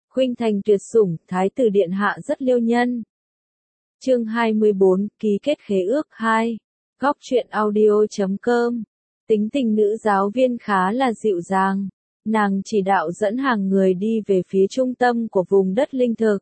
Khuynh Thành tuyệt sủng, Thái tử điện hạ rất liêu nhân. Chương 24, ký kết khế ước 2. Góc truyện audio.com. Tính tình nữ giáo viên khá là dịu dàng. Nàng chỉ đạo dẫn hàng người đi về phía trung tâm của vùng đất linh thực.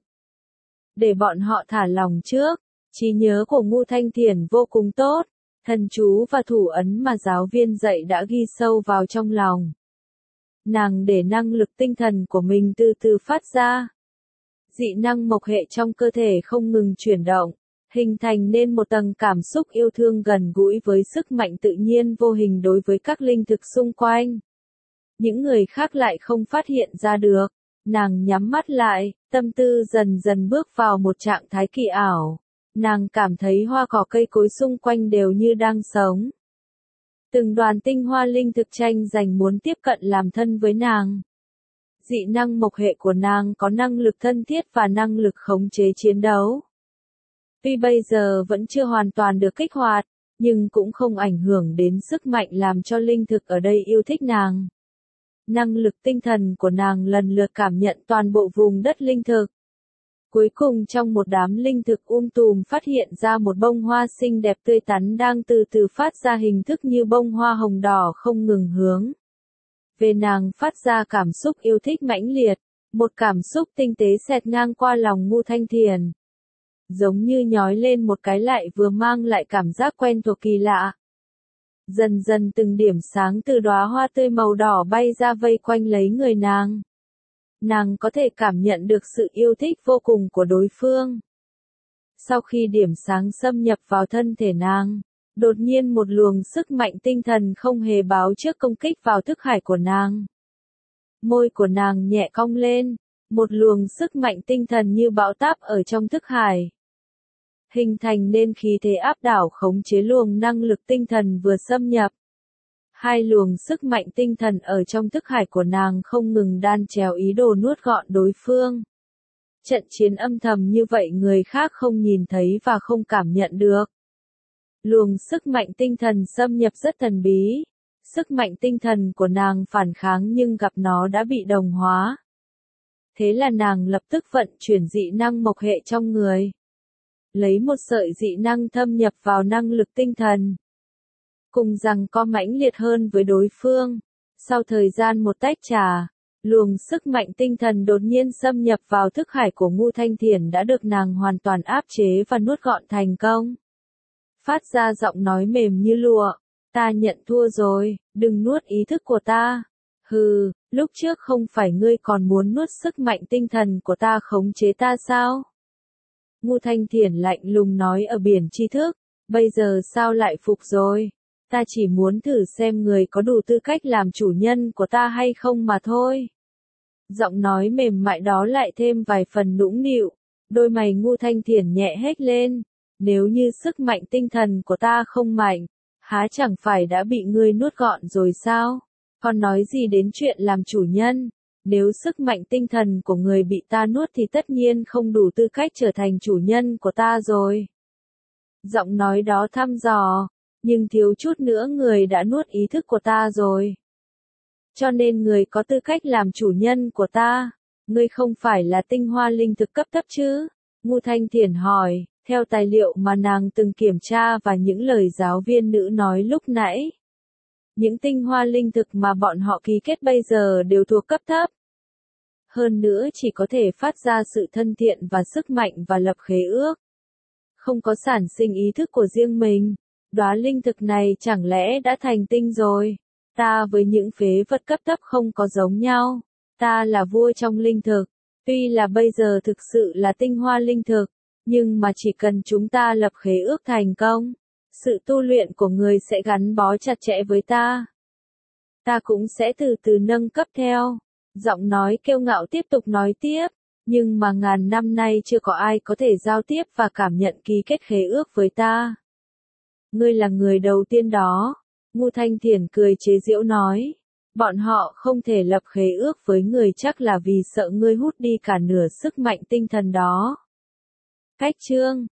Để bọn họ thả lòng trước, trí nhớ của Ngô Thanh Thiển vô cùng tốt. Thần chú và thủ ấn mà giáo viên dạy đã ghi sâu vào trong lòng. Nàng để năng lực tinh thần của mình từ từ phát ra. Dị năng mộc hệ trong cơ thể không ngừng chuyển động, hình thành nên một tầng cảm xúc yêu thương gần gũi với sức mạnh tự nhiên vô hình đối với các linh thực xung quanh. Những người khác lại không phát hiện ra được. Nàng nhắm mắt lại, tâm tư dần dần bước vào một trạng thái kỳ ảo. Nàng cảm thấy hoa cỏ cây cối xung quanh đều như đang sống. Từng đoàn tinh hoa linh thực tranh giành muốn tiếp cận làm thân với nàng. Dị năng mộc hệ của nàng có năng lực thân thiết và năng lực khống chế chiến đấu. Tuy bây giờ vẫn chưa hoàn toàn được kích hoạt, nhưng cũng không ảnh hưởng đến sức mạnh làm cho linh thực ở đây yêu thích nàng. Năng lực tinh thần của nàng lần lượt cảm nhận toàn bộ vùng đất linh thực. Cuối cùng trong một đám linh thực tùm phát hiện ra một bông hoa xinh đẹp tươi tắn đang từ từ phát ra hình thức như bông hoa hồng đỏ không ngừng hướng về nàng, phát ra cảm xúc yêu thích mãnh liệt, một cảm xúc tinh tế xẹt ngang qua lòng Ngô Thanh Thiển. Giống như nhói lên một cái lại vừa mang lại cảm giác quen thuộc kỳ lạ. Dần dần từng điểm sáng từ đóa hoa tươi màu đỏ bay ra vây quanh lấy người nàng. Nàng có thể cảm nhận được sự yêu thích vô cùng của đối phương. Sau khi điểm sáng xâm nhập vào thân thể nàng, đột nhiên một luồng sức mạnh tinh thần không hề báo trước công kích vào thức hải của nàng. Môi của nàng nhẹ cong lên, một luồng sức mạnh tinh thần như bão táp ở trong thức hải. Hình thành nên khí thế áp đảo khống chế luồng năng lực tinh thần vừa xâm nhập. Hai luồng sức mạnh tinh thần ở trong thức hải của nàng không ngừng đan chéo ý đồ nuốt gọn đối phương. Trận chiến âm thầm như vậy người khác không nhìn thấy và không cảm nhận được. Luồng sức mạnh tinh thần xâm nhập rất thần bí. Sức mạnh tinh thần của nàng phản kháng nhưng gặp nó đã bị đồng hóa. Thế là nàng lập tức vận chuyển dị năng mộc hệ trong người. Lấy một sợi dị năng thâm nhập vào năng lực tinh thần. Cùng rằng co mãnh liệt hơn với đối phương. Sau thời gian một tách trà, luồng sức mạnh tinh thần đột nhiên xâm nhập vào thức hải của Ngô Thanh Thiển đã được nàng hoàn toàn áp chế và nuốt gọn thành công. Phát ra giọng nói mềm như lụa, ta nhận thua rồi, đừng nuốt ý thức của ta. Hừ, lúc trước không phải ngươi còn muốn nuốt sức mạnh tinh thần của ta khống chế ta sao? Ngô Thanh Thiển lạnh lùng nói ở biển tri thức, bây giờ sao lại phục rồi? Ta chỉ muốn thử xem người có đủ tư cách làm chủ nhân của ta hay không mà thôi. Giọng nói mềm mại đó lại thêm vài phần nũng nịu, đôi mày Ngô Thanh Thiển nhẹ hét lên. Nếu như sức mạnh tinh thần của ta không mạnh, há chẳng phải đã bị ngươi nuốt gọn rồi sao? Còn nói gì đến chuyện làm chủ nhân? Nếu sức mạnh tinh thần của người bị ta nuốt thì tất nhiên không đủ tư cách trở thành chủ nhân của ta rồi. Giọng nói đó thăm dò, nhưng thiếu chút nữa người đã nuốt ý thức của ta rồi. Cho nên người có tư cách làm chủ nhân của ta. Ngươi không phải là tinh hoa linh thực cấp thấp chứ? Ngô Thanh Thiển hỏi. Theo tài liệu mà nàng từng kiểm tra và những lời giáo viên nữ nói lúc nãy, những tinh hoa linh thực mà bọn họ ký kết bây giờ đều thuộc cấp thấp. Hơn nữa chỉ có thể phát ra sự thân thiện và sức mạnh và lập khế ước. Không có sản sinh ý thức của riêng mình. Đóa linh thực này chẳng lẽ đã thành tinh rồi? Ta với những phế vật cấp thấp không có giống nhau. Ta là vua trong linh thực. Tuy là bây giờ thực sự là tinh hoa linh thực. Nhưng mà chỉ cần chúng ta lập khế ước thành công, sự tu luyện của người sẽ gắn bó chặt chẽ với ta. Ta cũng sẽ từ từ nâng cấp theo. Giọng nói kiêu ngạo tiếp tục nói tiếp, nhưng mà ngàn năm nay chưa có ai có thể giao tiếp và cảm nhận ký kết khế ước với ta. Ngươi là người đầu tiên đó. Ngô Thanh Thiển cười chế giễu nói. Bọn họ không thể lập khế ước với người chắc là vì sợ ngươi hút đi cả nửa sức mạnh tinh thần đó. Cách chương